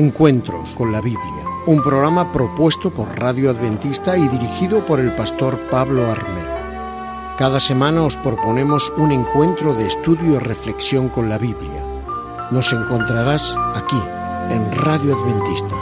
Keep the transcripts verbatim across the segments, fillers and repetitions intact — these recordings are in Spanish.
Encuentros con la Biblia, un programa propuesto por Radio Adventista y dirigido por el pastor Pablo Armero. Cada semana os proponemos un encuentro de estudio y reflexión con la Biblia. Nos encontrarás aquí, en Radio Adventista.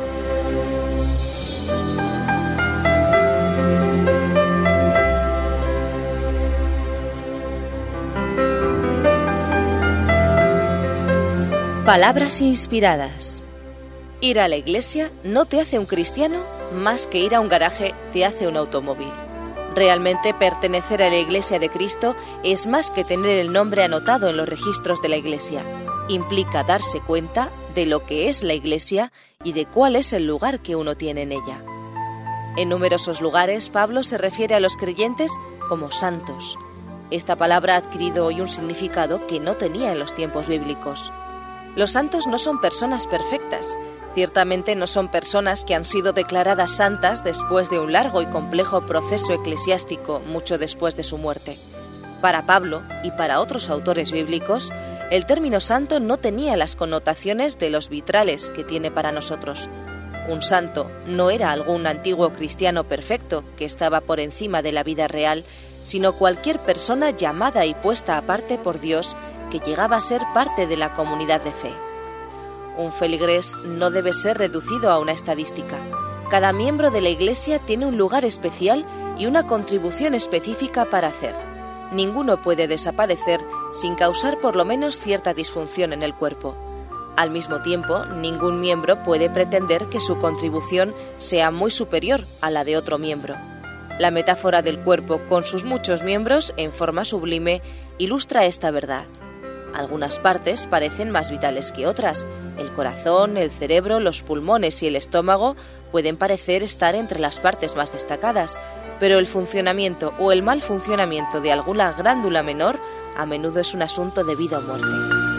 Palabras inspiradas. Ir a la iglesia no te hace un cristiano, más que ir a un garaje te hace un automóvil. Realmente pertenecer a la Iglesia de Cristo es más que tener el nombre anotado en los registros de la Iglesia. Implica darse cuenta de lo que es la Iglesia y de cuál es el lugar que uno tiene en ella. En numerosos lugares, Pablo se refiere a los creyentes como santos. Esta palabra ha adquirido hoy un significado que no tenía en los tiempos bíblicos. Los santos no son personas perfectas. Ciertamente no son personas que han sido declaradas santas después de un largo y complejo proceso eclesiástico mucho después de su muerte. Para Pablo y para otros autores bíblicos, el término santo no tenía las connotaciones de los vitrales que tiene para nosotros. Un santo no era algún antiguo cristiano perfecto que estaba por encima de la vida real, sino cualquier persona llamada y puesta aparte por Dios que llegaba a ser parte de la comunidad de fe. Un feligrés no debe ser reducido a una estadística. Cada miembro de la Iglesia tiene un lugar especial y una contribución específica para hacer. Ninguno puede desaparecer sin causar por lo menos cierta disfunción en el cuerpo. Al mismo tiempo, ningún miembro puede pretender que su contribución sea muy superior a la de otro miembro. La metáfora del cuerpo con sus muchos miembros en forma sublime ilustra esta verdad. Algunas partes parecen más vitales que otras. El corazón, el cerebro, los pulmones y el estómago pueden parecer estar entre las partes más destacadas, pero el funcionamiento o el mal funcionamiento de alguna glándula menor a menudo es un asunto de vida o muerte.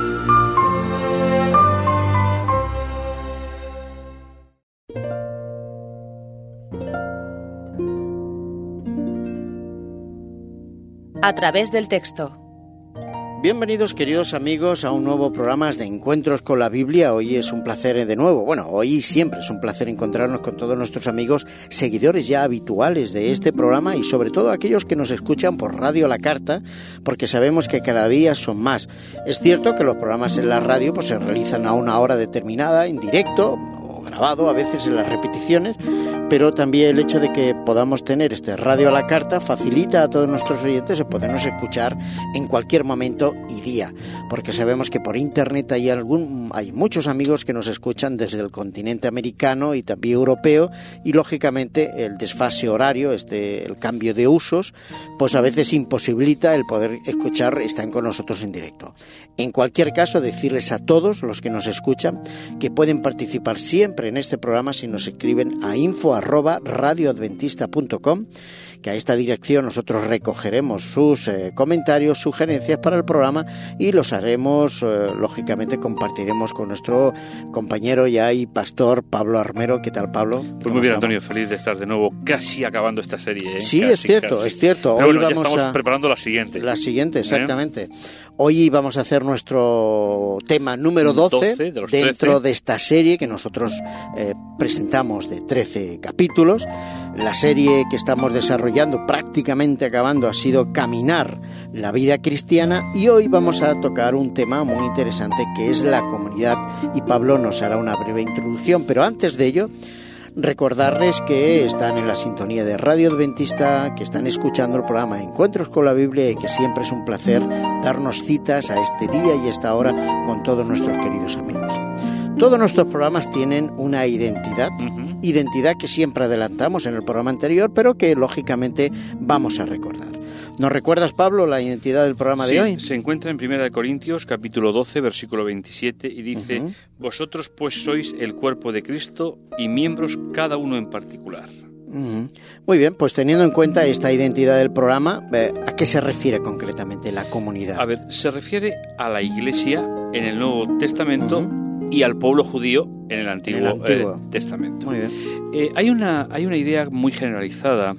A través del texto. Bienvenidos, queridos amigos, a un nuevo programa de Encuentros con la Biblia. Hoy es un placer de nuevo, bueno, hoy siempre es un placer encontrarnos con todos nuestros amigos, seguidores ya habituales de este programa y sobre todo aquellos que nos escuchan por Radio La Carta, porque sabemos que cada día son más. Es cierto que los programas en la radio pues se realizan a una hora determinada, en directo o grabado, a veces en las repeticiones, pero también el hecho de que podamos tener este Radio a la Carta facilita a todos nuestros oyentes el podernos escuchar en cualquier momento y día, porque sabemos que por internet hay algún hay muchos amigos que nos escuchan desde el continente americano y también europeo, y lógicamente el desfase horario, este el cambio de usos, pues a veces imposibilita el poder escuchar, están con nosotros en directo. En cualquier caso, decirles a todos los que nos escuchan que pueden participar siempre en este programa si nos escriben a info arroba radioadventista punto com, que a esta dirección nosotros recogeremos sus eh, comentarios, sugerencias para el programa y los haremos, eh, lógicamente compartiremos con nuestro compañero ya y pastor Pablo Armero. ¿Qué tal, Pablo? Pues muy bien, Antonio, feliz de estar de nuevo casi acabando esta serie. ¿eh? Sí, casi, es cierto, casi. es cierto. Pero Hoy bueno, vamos ya estamos a... preparando la siguiente. La siguiente, exactamente. ¿Eh? Hoy vamos a hacer nuestro tema número doce, doce de los dentro trece. De esta serie que nosotros eh, presentamos de trece capítulos. La serie que estamos desarrollando, prácticamente acabando, ha sido Caminar la vida cristiana, y hoy vamos a tocar un tema muy interesante que es la comunidad, y Pablo nos hará una breve introducción, pero antes de ello recordarles que están en la sintonía de Radio Adventista, que están escuchando el programa Encuentros con la Biblia y que siempre es un placer darnos citas a este día y esta hora con todos nuestros queridos amigos. Todos nuestros programas tienen una identidad, uh-huh. identidad que siempre adelantamos en el programa anterior, pero que lógicamente vamos a recordar. ¿Nos recuerdas, Pablo, la identidad del programa sí, de hoy? Se encuentra en Primera de Corintios, capítulo doce, versículo veintisiete, y dice: uh-huh. Vosotros pues sois el cuerpo de Cristo y miembros cada uno en particular. Uh-huh. Muy bien, pues teniendo en cuenta esta identidad del programa, eh, ¿a qué se refiere concretamente la comunidad? A ver, se refiere a la Iglesia en el Nuevo Testamento uh-huh. y al pueblo judío en el Antiguo, en el Antiguo. Eh, Testamento. Muy bien. Eh, hay una, hay una idea muy generalizada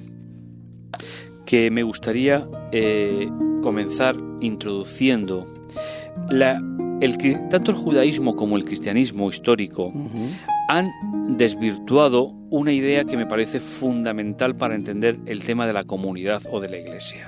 que me gustaría eh, comenzar introduciendo. La, el que tanto el judaísmo como el cristianismo histórico uh-huh. han desvirtuado una idea que me parece fundamental para entender el tema de la comunidad o de la Iglesia.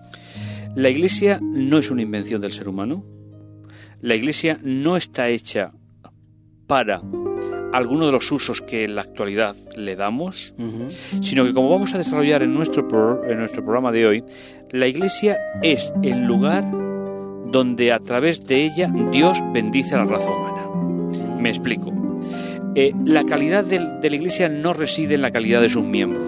La Iglesia no es una invención del ser humano. La Iglesia no está hecha para alguno de los usos que en la actualidad le damos, uh-huh. sino que, como vamos a desarrollar en nuestro, pro, en nuestro programa de hoy, la Iglesia es el lugar donde a través de ella Dios bendice a la raza humana. Me explico. Eh, la calidad de, de la Iglesia no reside en la calidad de sus miembros,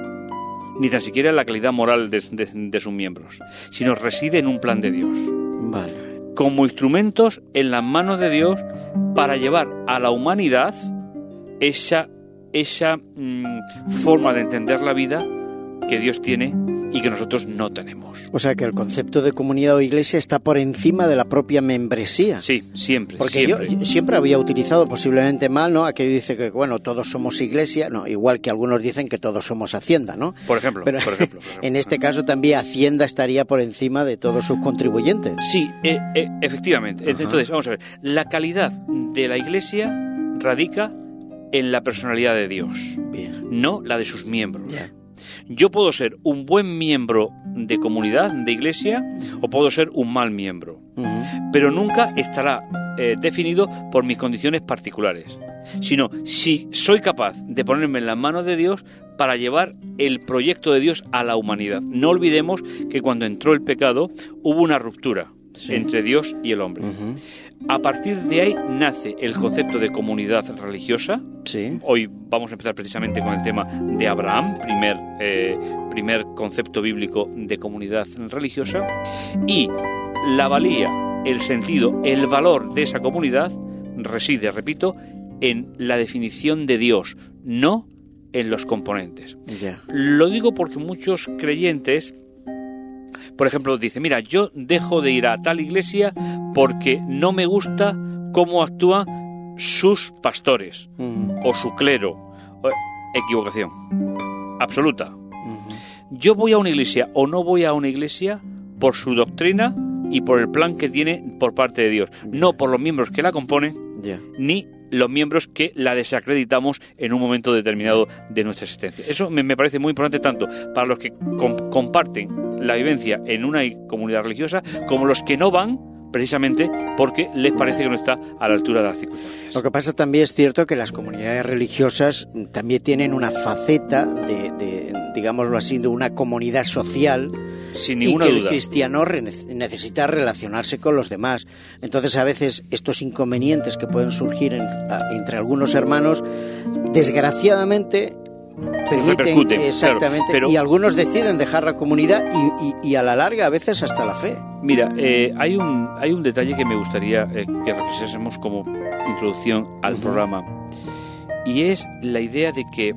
ni tan siquiera en la calidad moral de, de, de sus miembros, sino reside en un plan de Dios. Vale. Como instrumentos en las manos de Dios para llevar a la humanidad esa, esa mmm, forma de entender la vida que Dios tiene y que nosotros no tenemos. O sea que el concepto de comunidad o iglesia está por encima de la propia membresía. Sí, siempre. Porque siempre. yo siempre había utilizado posiblemente mal, ¿no? Aquello dice que, bueno, todos somos iglesia, no, igual que algunos dicen que todos somos hacienda, ¿no? Por ejemplo, Pero por ejemplo, por ejemplo. En este caso también Hacienda estaría por encima de todos sus contribuyentes. Sí, eh, eh, efectivamente. Ajá. Entonces, vamos a ver, la calidad de la iglesia radica en la personalidad de Dios, Bien. no la de sus miembros. Ya. Yo puedo ser un buen miembro de comunidad, de iglesia, o puedo ser un mal miembro. Uh-huh. Pero nunca estará eh, definido por mis condiciones particulares, sino si soy capaz de ponerme en las manos de Dios para llevar el proyecto de Dios a la humanidad. No olvidemos que cuando entró el pecado hubo una ruptura sí. entre Dios y el hombre. Uh-huh. A partir de ahí nace el concepto de comunidad religiosa. Sí. Hoy vamos a empezar precisamente con el tema de Abraham, primer, eh, primer concepto bíblico de comunidad religiosa. Y la valía, el sentido, el valor de esa comunidad reside, repito, en la definición de Dios, no en los componentes. Yeah. Lo digo porque muchos creyentes, por ejemplo, dicen, mira, yo dejo de ir a tal iglesia porque no me gusta cómo actúan sus pastores uh-huh. o su clero. Equivocación absoluta. Uh-huh. Yo voy a una iglesia o no voy a una iglesia por su doctrina y por el plan que tiene por parte de Dios, yeah. no por los miembros que la componen, yeah. ni los miembros que la desacreditamos en un momento determinado de nuestra existencia. Eso me, me parece muy importante tanto para los que com- comparten la vivencia en una comunidad religiosa como los que no van precisamente porque les parece que no está a la altura de las circunstancias. Lo que pasa también es cierto que las comunidades religiosas también tienen una faceta de, de digámoslo así, de una comunidad social. Sin ninguna y que duda. El cristiano re- necesita relacionarse con los demás. Entonces, a veces, estos inconvenientes que pueden surgir en, a, entre algunos hermanos, desgraciadamente, permiten, exactamente, claro, pero, y algunos deciden dejar la comunidad y, y, y a la larga, a veces, hasta la fe. Mira, eh, hay un hay un detalle que me gustaría eh, que reflexionemos como introducción al uh-huh. programa, y es la idea de que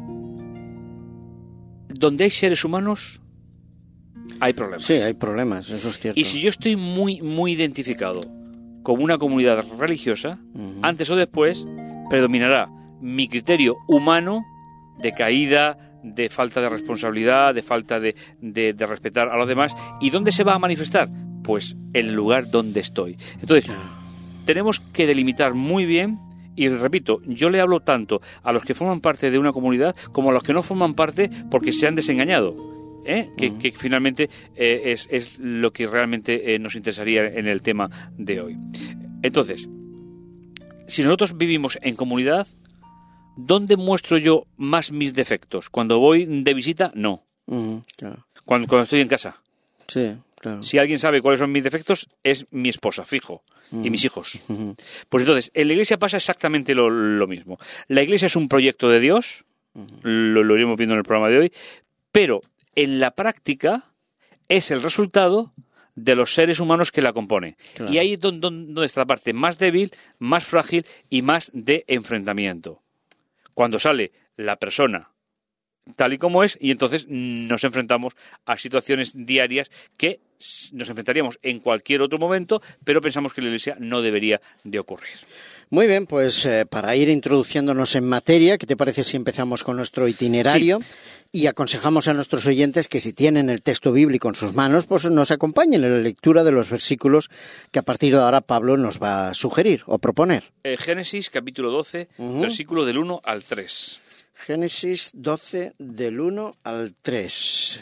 donde hay seres humanos hay problemas. Sí, hay problemas, eso es cierto. Y si yo estoy muy, muy identificado con una comunidad religiosa, uh-huh. antes o después predominará mi criterio humano de caída, de falta de responsabilidad, de falta de, de, de respetar a los demás. ¿Y dónde se va a manifestar? Pues en el lugar donde estoy. Entonces, claro. tenemos que delimitar muy bien. Y repito, yo le hablo tanto a los que forman parte de una comunidad como a los que no forman parte porque se han desengañado. ¿Eh? Que, uh-huh. que finalmente eh, es, es lo que realmente eh, nos interesaría en el tema de hoy. Entonces, si nosotros vivimos en comunidad, ¿dónde muestro yo más mis defectos? ¿Cuando voy de visita? No. Uh-huh, claro. Cuando, cuando estoy en casa. Sí, claro. Si alguien sabe cuáles son mis defectos, es mi esposa, fijo, uh-huh. y mis hijos. Uh-huh. Pues entonces, en la iglesia pasa exactamente lo, lo mismo. La iglesia es un proyecto de Dios, uh-huh. lo, lo iremos viendo en el programa de hoy, pero en la práctica es el resultado de los seres humanos que la componen. Claro. Y ahí es donde, donde está la parte más débil, más frágil y más de enfrentamiento. Cuando sale la persona tal y como es, y entonces nos enfrentamos a situaciones diarias que nos enfrentaríamos en cualquier otro momento, pero pensamos que la Iglesia no debería de ocurrir. Muy bien, pues eh, para ir introduciéndonos en materia, ¿qué te parece si empezamos con nuestro itinerario? Sí. Y aconsejamos a nuestros oyentes que si tienen el texto bíblico en sus manos, pues nos acompañen en la lectura de los versículos que a partir de ahora Pablo nos va a sugerir o proponer. Eh, Génesis capítulo doce, uh-huh. versículo del uno al tres. Génesis doce, del uno al tres.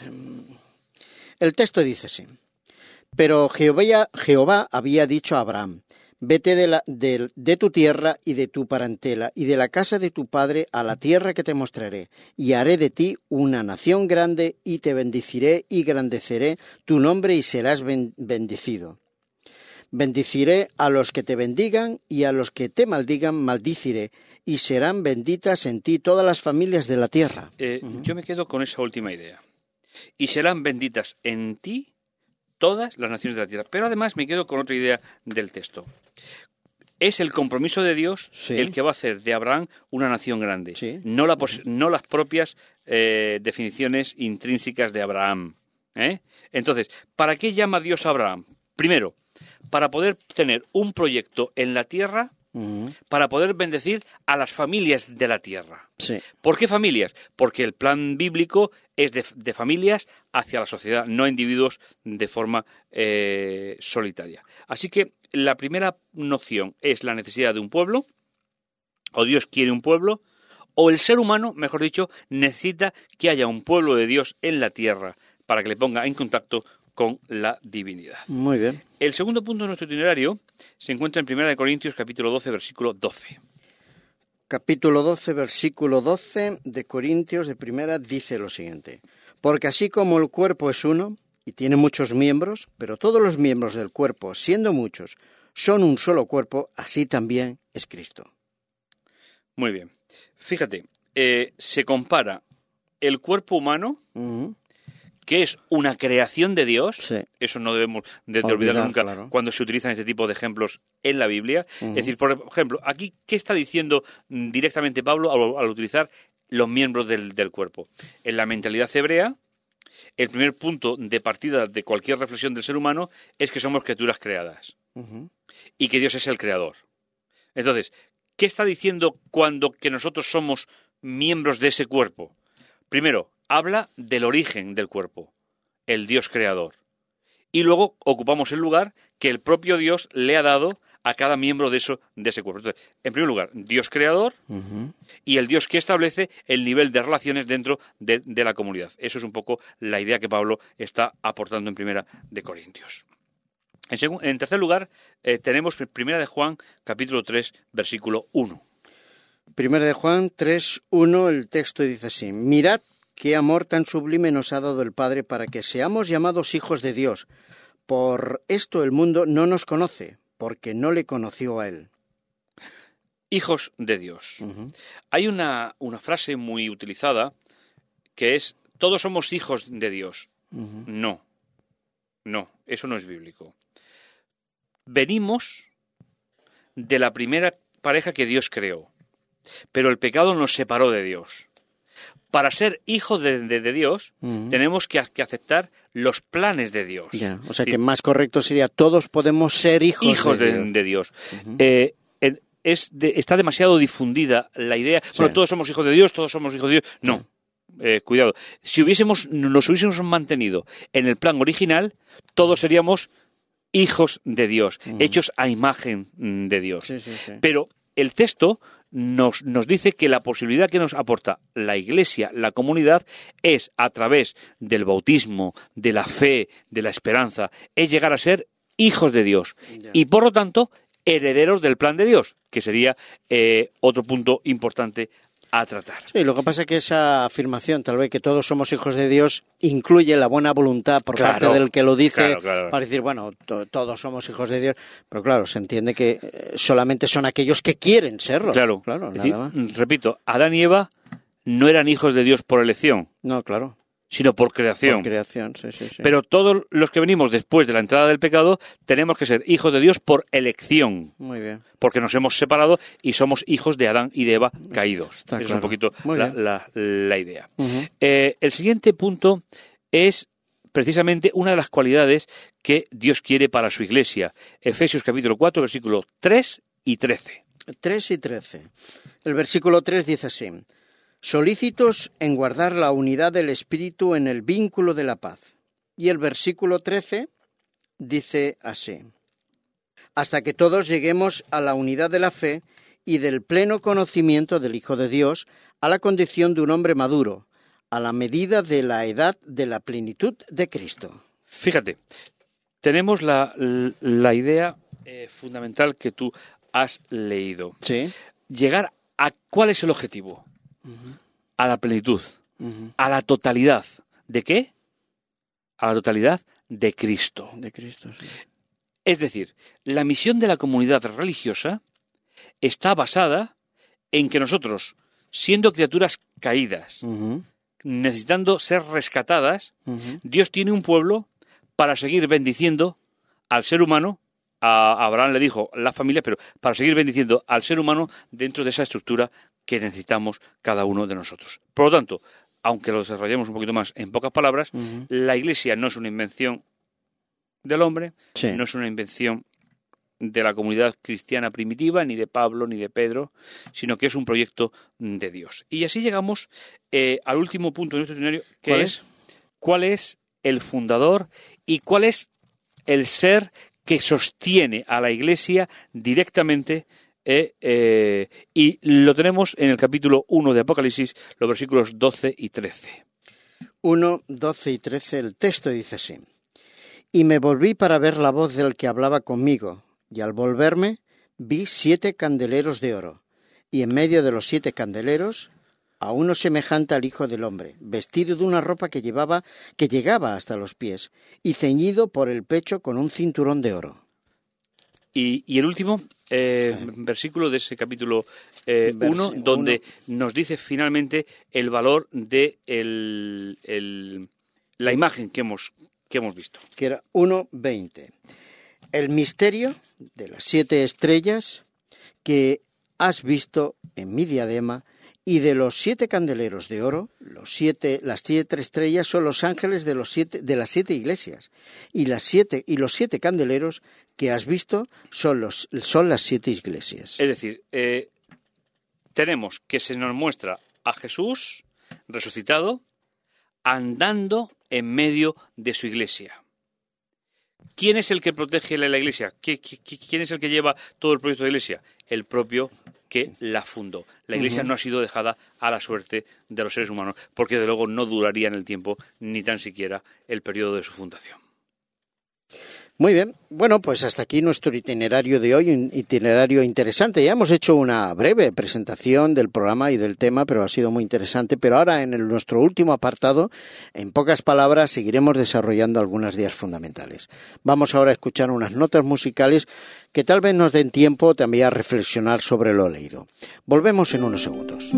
El texto dice así: Pero Jehová, Jehová había dicho a Abraham: Vete de, la, de, de tu tierra y de tu parentela y de la casa de tu padre a la tierra que te mostraré, y haré de ti una nación grande, y te bendeciré y engrandeceré tu nombre y serás ben, bendecido. Bendiciré a los que te bendigan y a los que te maldigan maldiciré, y serán benditas en ti todas las familias de la tierra. Eh, uh-huh. Yo me quedo con esa última idea. Y serán benditas en ti todas las naciones de la tierra. Pero además me quedo con otra idea del texto. Es el compromiso de Dios sí. el que va a hacer de Abraham una nación grande, sí. no, la pos- no las propias eh, definiciones intrínsecas de Abraham. ¿eh? Entonces, ¿para qué llama Dios a Abraham? Primero, para poder tener un proyecto en la tierra, uh-huh. para poder bendecir a las familias de la tierra. Sí. ¿Por qué familias? Porque el plan bíblico es de, de familias hacia la sociedad, no individuos de forma eh, solitaria. Así que la primera noción es la necesidad de un pueblo, o Dios quiere un pueblo, o el ser humano, mejor dicho, necesita que haya un pueblo de Dios en la tierra para que le ponga en contacto con la divinidad. Muy bien. El segundo punto de nuestro itinerario se encuentra en Primera de Corintios, capítulo doce, versículo doce. Capítulo doce, versículo doce de Corintios de Primera dice lo siguiente: Porque así como el cuerpo es uno y tiene muchos miembros, pero todos los miembros del cuerpo, siendo muchos, son un solo cuerpo, así también es Cristo. Muy bien. Fíjate, eh, se compara el cuerpo humano, uh-huh. que es una creación de Dios, sí. eso no debemos de, de olvidar nunca claro. cuando se utilizan este tipo de ejemplos en la Biblia. Uh-huh. Es decir, por ejemplo, aquí, ¿qué está diciendo directamente Pablo al, al utilizar los miembros del, del cuerpo? En la mentalidad hebrea, el primer punto de partida de cualquier reflexión del ser humano es que somos criaturas creadas uh-huh. y que Dios es el creador. Entonces, ¿qué está diciendo cuando que nosotros somos miembros de ese cuerpo? Primero, habla del origen del cuerpo, el Dios creador. Y luego ocupamos el lugar que el propio Dios le ha dado a cada miembro de, eso, de ese cuerpo. Entonces, en primer lugar, Dios creador uh-huh. y el Dios que establece el nivel de relaciones dentro de, de la comunidad. Eso es un poco la idea que Pablo está aportando en Primera de Corintios. En, segun, en tercer lugar, eh, tenemos Primera de Juan, capítulo tres, versículo uno. Primera de Juan tres, uno, el texto dice así: Mirad qué amor tan sublime nos ha dado el Padre para que seamos llamados hijos de Dios. Por esto el mundo no nos conoce, porque no le conoció a Él. Hijos de Dios. Uh-huh. Hay una, una frase muy utilizada que es: todos somos hijos de Dios. Uh-huh. No, no, eso no es bíblico. Venimos de la primera pareja que Dios creó, pero el pecado nos separó de Dios. Para ser hijos de, de, de Dios, uh-huh. tenemos que, que aceptar los planes de Dios. Yeah. O sea, sí. que más correcto sería: todos podemos ser hijos, hijos de, de Dios. De Dios. Uh-huh. Eh, es de, está demasiado difundida la idea. Sí. Bueno, todos somos hijos de Dios, todos somos hijos de Dios. No, sí. eh, cuidado. Si hubiésemos, nos hubiésemos mantenido en el plan original, todos seríamos hijos de Dios, uh-huh. hechos a imagen de Dios. Sí, sí, sí. Pero el texto Nos, nos dice que la posibilidad que nos aporta la Iglesia, la comunidad, es a través del bautismo, de la fe, de la esperanza, es llegar a ser hijos de Dios yeah. y, por lo tanto, herederos del plan de Dios, que sería eh, otro punto importante a tratar. Sí, lo que pasa es que esa afirmación, tal vez que todos somos hijos de Dios, incluye la buena voluntad por claro, parte del que lo dice, claro, claro. para decir, bueno, to- todos somos hijos de Dios, pero claro, se entiende que eh, solamente son aquellos que quieren serlo. Claro, claro, es nada decir, más. Repito, Adán y Eva no eran hijos de Dios por elección. No, claro. Sino por creación. Por creación, sí, sí, sí. Pero todos los que venimos después de la entrada del pecado tenemos que ser hijos de Dios por elección. Muy bien. Porque nos hemos separado y somos hijos de Adán y de Eva caídos. Está Esa claro. es un poquito la, la, la idea. Uh-huh. Eh, el siguiente punto es precisamente una de las cualidades que Dios quiere para su Iglesia. Efesios capítulo cuatro, versículos tres y trece. tres y trece. El versículo tres dice así: solícitos en guardar la unidad del Espíritu en el vínculo de la paz. Y el versículo trece dice así: hasta que todos lleguemos a la unidad de la fe y del pleno conocimiento del Hijo de Dios, a la condición de un hombre maduro, a la medida de la edad de la plenitud de Cristo. Fíjate, tenemos la, la idea eh, fundamental que tú has leído. Sí. Llegar a ¿cuál es el objetivo? Uh-huh. A la plenitud, Uh-huh. a la totalidad. ¿De qué? A la totalidad de Cristo. De Cristo, sí. Es decir, la misión de la comunidad religiosa está basada en que nosotros, siendo criaturas caídas, Uh-huh. necesitando ser rescatadas, Uh-huh. Dios tiene un pueblo para seguir bendiciendo al ser humano. A Abraham le dijo la familia, pero para seguir bendiciendo al ser humano dentro de esa estructura que necesitamos cada uno de nosotros. Por lo tanto, aunque lo desarrollemos un poquito más en pocas palabras, Uh-huh. la Iglesia no es una invención del hombre, Sí. no es una invención de la comunidad cristiana primitiva, ni de Pablo, ni de Pedro, sino que es un proyecto de Dios. Y así llegamos eh, al último punto de nuestro itinerario, que ¿Cuál es cuál es el fundador y cuál es el ser que sostiene a la Iglesia directamente, eh, eh, y lo tenemos en el capítulo uno de Apocalipsis, los versículos doce y trece. uno, doce y trece, el texto dice así: y me volví para ver la voz del que hablaba conmigo, y al volverme vi siete candeleros de oro, y en medio de los siete candeleros a uno semejante al Hijo del Hombre, vestido de una ropa que llevaba, que llegaba hasta los pies, y ceñido por el pecho con un cinturón de oro. Y, y el último eh, versículo de ese capítulo eh, Versi- uno, donde uno. nos dice finalmente el valor de el, el, la imagen que hemos, que hemos visto. Que era uno veinte. El misterio de las siete estrellas que has visto en mi diadema, y de los siete candeleros de oro, los siete, las siete estrellas son los ángeles de los siete, de las siete iglesias, y las siete y los siete candeleros que has visto son los son las siete iglesias. Es decir, eh, tenemos que se nos muestra a Jesús resucitado andando en medio de su iglesia. ¿Quién es el que protege la iglesia? ¿Quién es el que lleva todo el proyecto de la iglesia? El propio que la fundó. La iglesia uh-huh. no ha sido dejada a la suerte de los seres humanos, porque de luego no duraría en el tiempo ni tan siquiera el periodo de su fundación. Muy bien, bueno, pues hasta aquí nuestro itinerario de hoy, un itinerario interesante. Ya hemos hecho una breve presentación del programa y del tema, pero ha sido muy interesante. Pero ahora, en el, nuestro último apartado, en pocas palabras, seguiremos desarrollando algunas ideas fundamentales. Vamos ahora a escuchar unas notas musicales que tal vez nos den tiempo también a reflexionar sobre lo leído. Volvemos en unos segundos.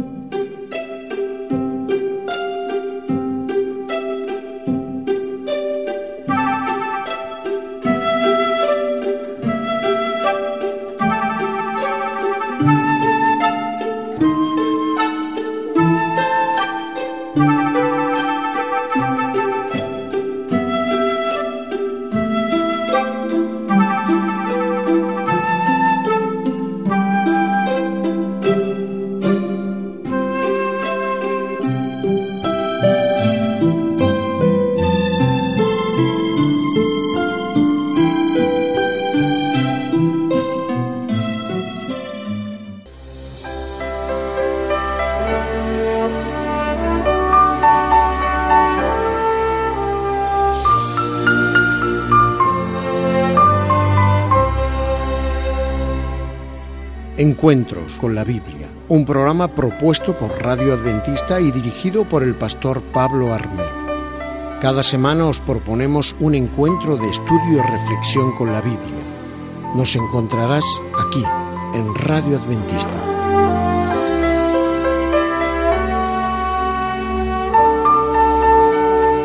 Encuentros con la Biblia, un programa propuesto por Radio Adventista y dirigido por el pastor Pablo Armero. Cada semana os proponemos un encuentro de estudio y reflexión con la Biblia. Nos encontrarás aquí, en Radio Adventista.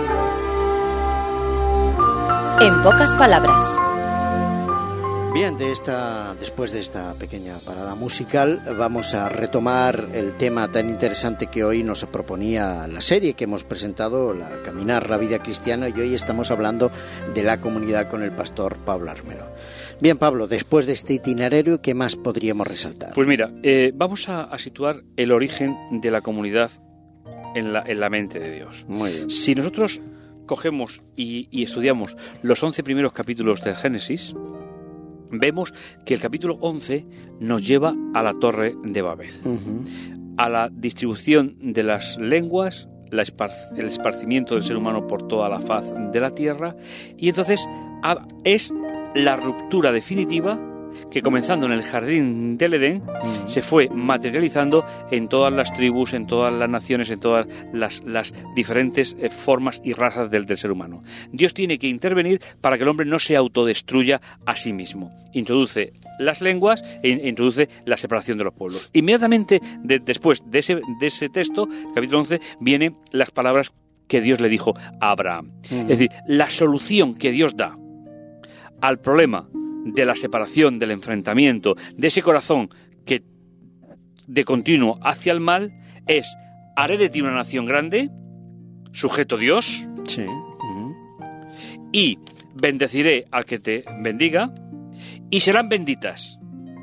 En pocas palabras. Bien, de esta, después de esta pequeña parada musical, vamos a retomar el tema tan interesante que hoy nos proponía la serie que hemos presentado, la Caminar la Vida Cristiana, y hoy estamos hablando de la comunidad con el pastor Pablo Armero. Bien, Pablo, después de este itinerario, ¿qué más podríamos resaltar? Pues mira, eh, vamos a, a situar el origen de la comunidad en la, en la mente de Dios. Muy bien. Si nosotros cogemos y, y estudiamos los once primeros capítulos del Génesis, vemos que el capítulo once nos lleva a la Torre de Babel, uh-huh. a la distribución de las lenguas, la espar- el esparcimiento del ser humano por toda la faz de la tierra, y entonces a, es la ruptura definitiva que, comenzando en el jardín del Edén, uh-huh. se fue materializando en todas las tribus, en todas las naciones, en todas las, las diferentes eh, formas y razas del, del ser humano. Dios tiene que intervenir para que el hombre no se autodestruya a sí mismo. Introduce las lenguas e introduce la separación de los pueblos. Inmediatamente de, después de ese, de ese texto, capítulo once, vienen las palabras que Dios le dijo a Abraham. Uh-huh. Es decir, la solución que Dios da al problema de la separación, del enfrentamiento, de ese corazón que de continuo hacia el mal, es: haré de ti una nación grande, sujeto a Dios, sí. uh-huh. y bendeciré al que te bendiga, y serán benditas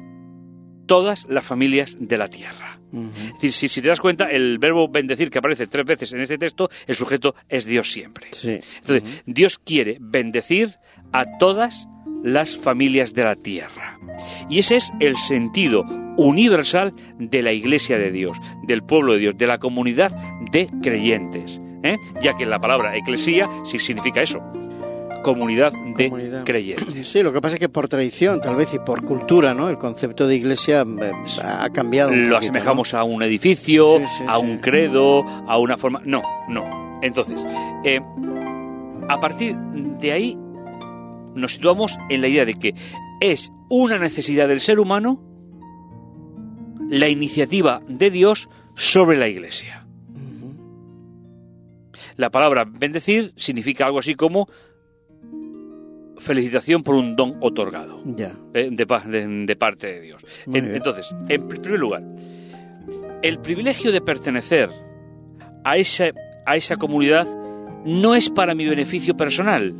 todas las familias de la tierra. Uh-huh. Es decir, si, si te das cuenta, el verbo bendecir, que aparece tres veces en este texto, el sujeto es Dios siempre. Sí. Entonces, uh-huh. Dios quiere bendecir a todas las familias de la tierra. Y ese es el sentido universal de la Iglesia de Dios, del pueblo de Dios, de la comunidad de creyentes, ¿eh? Ya que la palabra eclesía sí significa eso, comunidad de comunidad. creyentes. Sí, lo que pasa es que por tradición, tal vez, y por cultura, ¿no? El concepto de iglesia eh, ha cambiado un Lo poquito, asemejamos, ¿no?, a un edificio, sí, sí, a sí. un credo, a una forma... No, no. Entonces, eh, a partir de ahí nos situamos en la idea de que es una necesidad del ser humano la iniciativa de Dios sobre la Iglesia. Uh-huh. La palabra bendecir significa algo así como felicitación por un don otorgado, yeah. eh, de, de, de parte de Dios. En, entonces, en primer lugar, el privilegio de pertenecer a esa, a esa comunidad no es para mi beneficio personal,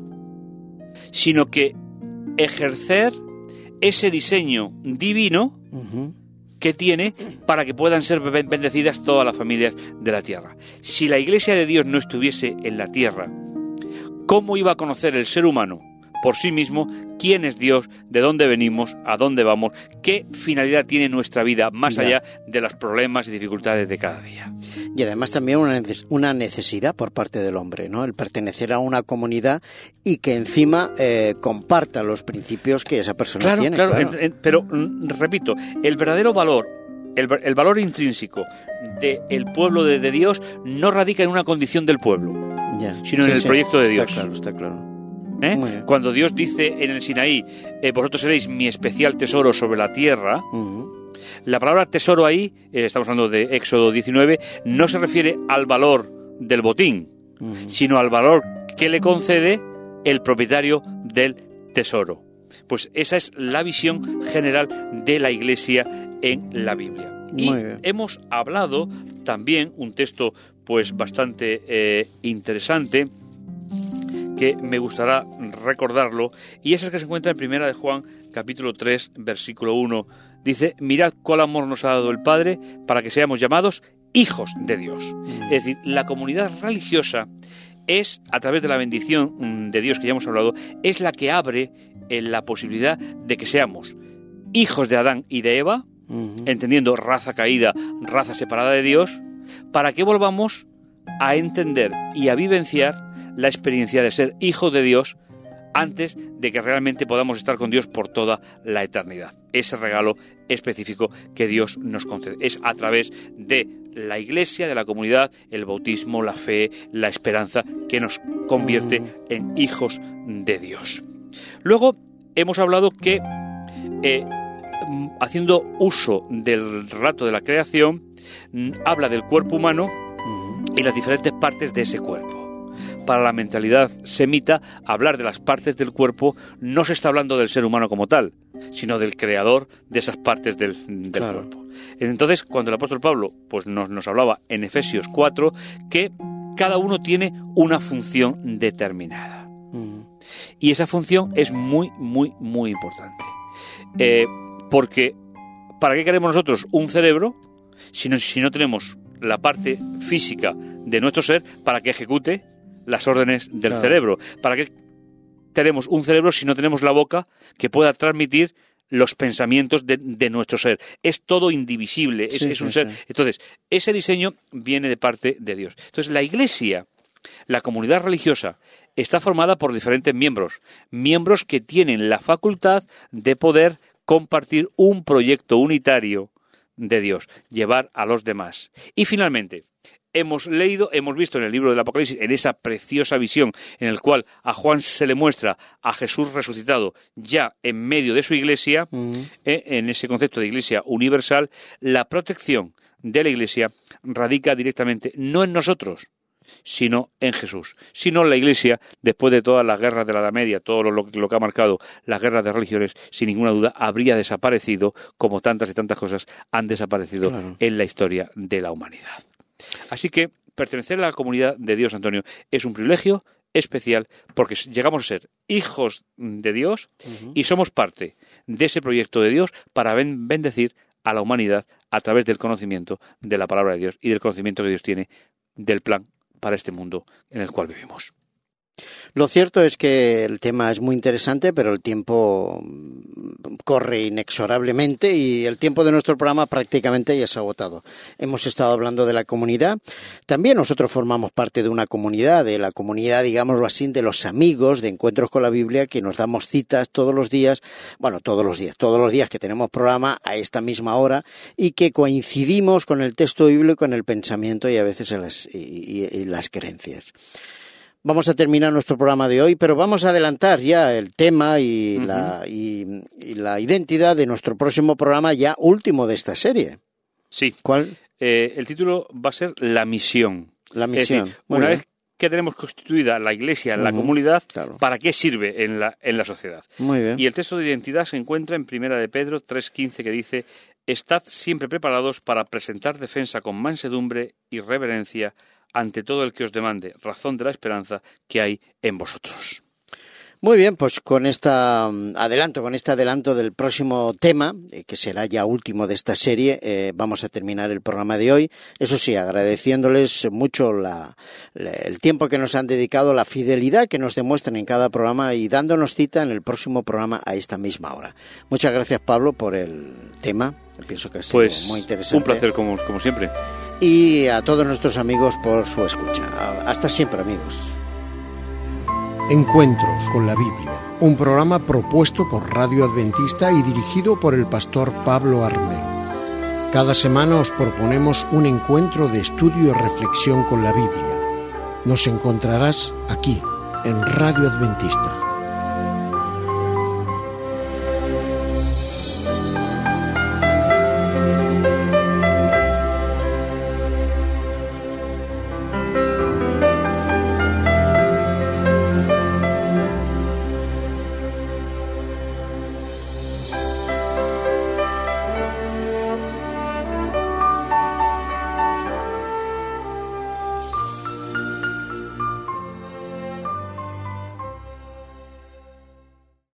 sino que ejercer ese diseño divino uh-huh. que tiene para que puedan ser bendecidas todas las familias de la tierra. Si la Iglesia de Dios no estuviese en la tierra, ¿cómo iba a conocer el ser humano por sí mismo quién es Dios, de dónde venimos, a dónde vamos, qué finalidad tiene nuestra vida más ya. allá de los problemas y dificultades de cada día? Y además también una necesidad por parte del hombre, ¿no? El pertenecer a una comunidad y que encima eh, comparta los principios que esa persona claro, tiene. Claro, claro, en, en, pero repito, el verdadero valor, el, el valor intrínseco del pueblo de, de Dios no radica en una condición del pueblo, ya. sino sí, en el sí, proyecto de está Dios. Claro, está claro. ¿Eh? Cuando Dios dice en el Sinaí, eh, vosotros seréis mi especial tesoro sobre la tierra, uh-huh. la palabra tesoro ahí, eh, estamos hablando de Éxodo diecinueve, no se refiere al valor del botín, uh-huh. sino al valor que le concede el propietario del tesoro. Pues esa es la visión general de la Iglesia en la Biblia. Y hemos hablado también, un texto pues bastante eh, interesante, que me gustará recordarlo, y es el que se encuentra en Primera de Juan, capítulo tres, versículo uno. Dice: mirad cuál amor nos ha dado el Padre para que seamos llamados hijos de Dios. Mm. Es decir, la comunidad religiosa es, a través de la bendición de Dios que ya hemos hablado, es la que abre en la posibilidad de que seamos hijos de Adán y de Eva, mm-hmm. entendiendo raza caída, raza separada de Dios, para que volvamos a entender y a vivenciar la experiencia de ser hijo de Dios antes de que realmente podamos estar con Dios por toda la eternidad. Ese regalo específico que Dios nos concede es a través de la Iglesia, de la comunidad, el bautismo, la fe, la esperanza, que nos convierte en hijos de Dios. Luego hemos hablado que eh, haciendo uso del relato de la creación, habla del cuerpo humano y las diferentes partes de ese cuerpo. para la mentalidad semita, hablar de las partes del cuerpo no se está hablando del ser humano como tal, sino del creador de esas partes del, del claro. cuerpo. Entonces, cuando el apóstol Pablo pues, nos, nos hablaba en Efesios cuatro que cada uno tiene una función determinada. Mm. Y esa función es muy, muy, muy importante. Eh, porque, ¿para qué queremos nosotros un cerebro si no, si no tenemos la parte física de nuestro ser para que ejecute las órdenes del claro. cerebro? ¿Para qué tenemos un cerebro si no tenemos la boca que pueda transmitir los pensamientos de, de nuestro ser? Es todo indivisible, es, sí, es un sí, ser. Sí. Entonces, ese diseño viene de parte de Dios. Entonces, la Iglesia, la comunidad religiosa, está formada por diferentes miembros, miembros que tienen la facultad de poder compartir un proyecto unitario de Dios, llevar a los demás. Y finalmente, hemos leído, hemos visto en el libro del Apocalipsis, en esa preciosa visión en el cual a Juan se le muestra a Jesús resucitado ya en medio de su iglesia, uh-huh. eh, en ese concepto de iglesia universal, la protección de la iglesia radica directamente no en nosotros, sino en Jesús. Si no, la Iglesia, después de todas las guerras de la Edad Media, todo lo, lo que ha marcado las guerras de religiones, sin ninguna duda, habría desaparecido, como tantas y tantas cosas han desaparecido claro. en la historia de la humanidad. Así que pertenecer a la comunidad de Dios, Antonio, es un privilegio especial porque llegamos a ser hijos de Dios uh-huh. y somos parte de ese proyecto de Dios para ben- bendecir a la humanidad a través del conocimiento de la palabra de Dios y del conocimiento que Dios tiene del plan para este mundo en el cual vivimos. Lo cierto es que el tema es muy interesante, pero el tiempo corre inexorablemente y el tiempo de nuestro programa prácticamente ya se ha agotado. Hemos estado hablando de la comunidad. También nosotros formamos parte de una comunidad, de la comunidad, digámoslo así, de los amigos de Encuentros con la Biblia, que nos damos citas todos los días, bueno, todos los días, todos los días que tenemos programa a esta misma hora y que coincidimos con el texto bíblico, en el pensamiento y a veces en las, y, y, y las creencias. Vamos a terminar nuestro programa de hoy, pero vamos a adelantar ya el tema y, uh-huh. la, y, y la identidad de nuestro próximo programa, ya último de esta serie. Sí. ¿Cuál? Eh, el título va a ser La Misión. La Misión. Es decir, una bien. vez que tenemos constituida la Iglesia en uh-huh. la comunidad, claro. ¿para qué sirve en la, en la sociedad? Muy bien. Y el texto de identidad se encuentra en Primera de Pedro tres quince, que dice: «Estad siempre preparados para presentar defensa con mansedumbre y reverencia ante todo el que os demande razón de la esperanza que hay en vosotros». Muy bien, pues con esta adelanto, con este adelanto del próximo tema, eh, que será ya último de esta serie, eh, vamos a terminar el programa de hoy. Eso sí, agradeciéndoles mucho la, la, el tiempo que nos han dedicado, la fidelidad que nos demuestran en cada programa y dándonos cita en el próximo programa a esta misma hora. Muchas gracias, Pablo, por el tema. Pienso que ha sido pues, muy interesante. Un placer, como, como siempre. Y a todos nuestros amigos por su escucha. Hasta siempre, amigos. Encuentros con la Biblia, un programa propuesto por Radio Adventista y dirigido por el pastor Pablo Armero. Cada semana os proponemos un encuentro de estudio y reflexión con la Biblia. Nos encontrarás aquí, en Radio Adventista.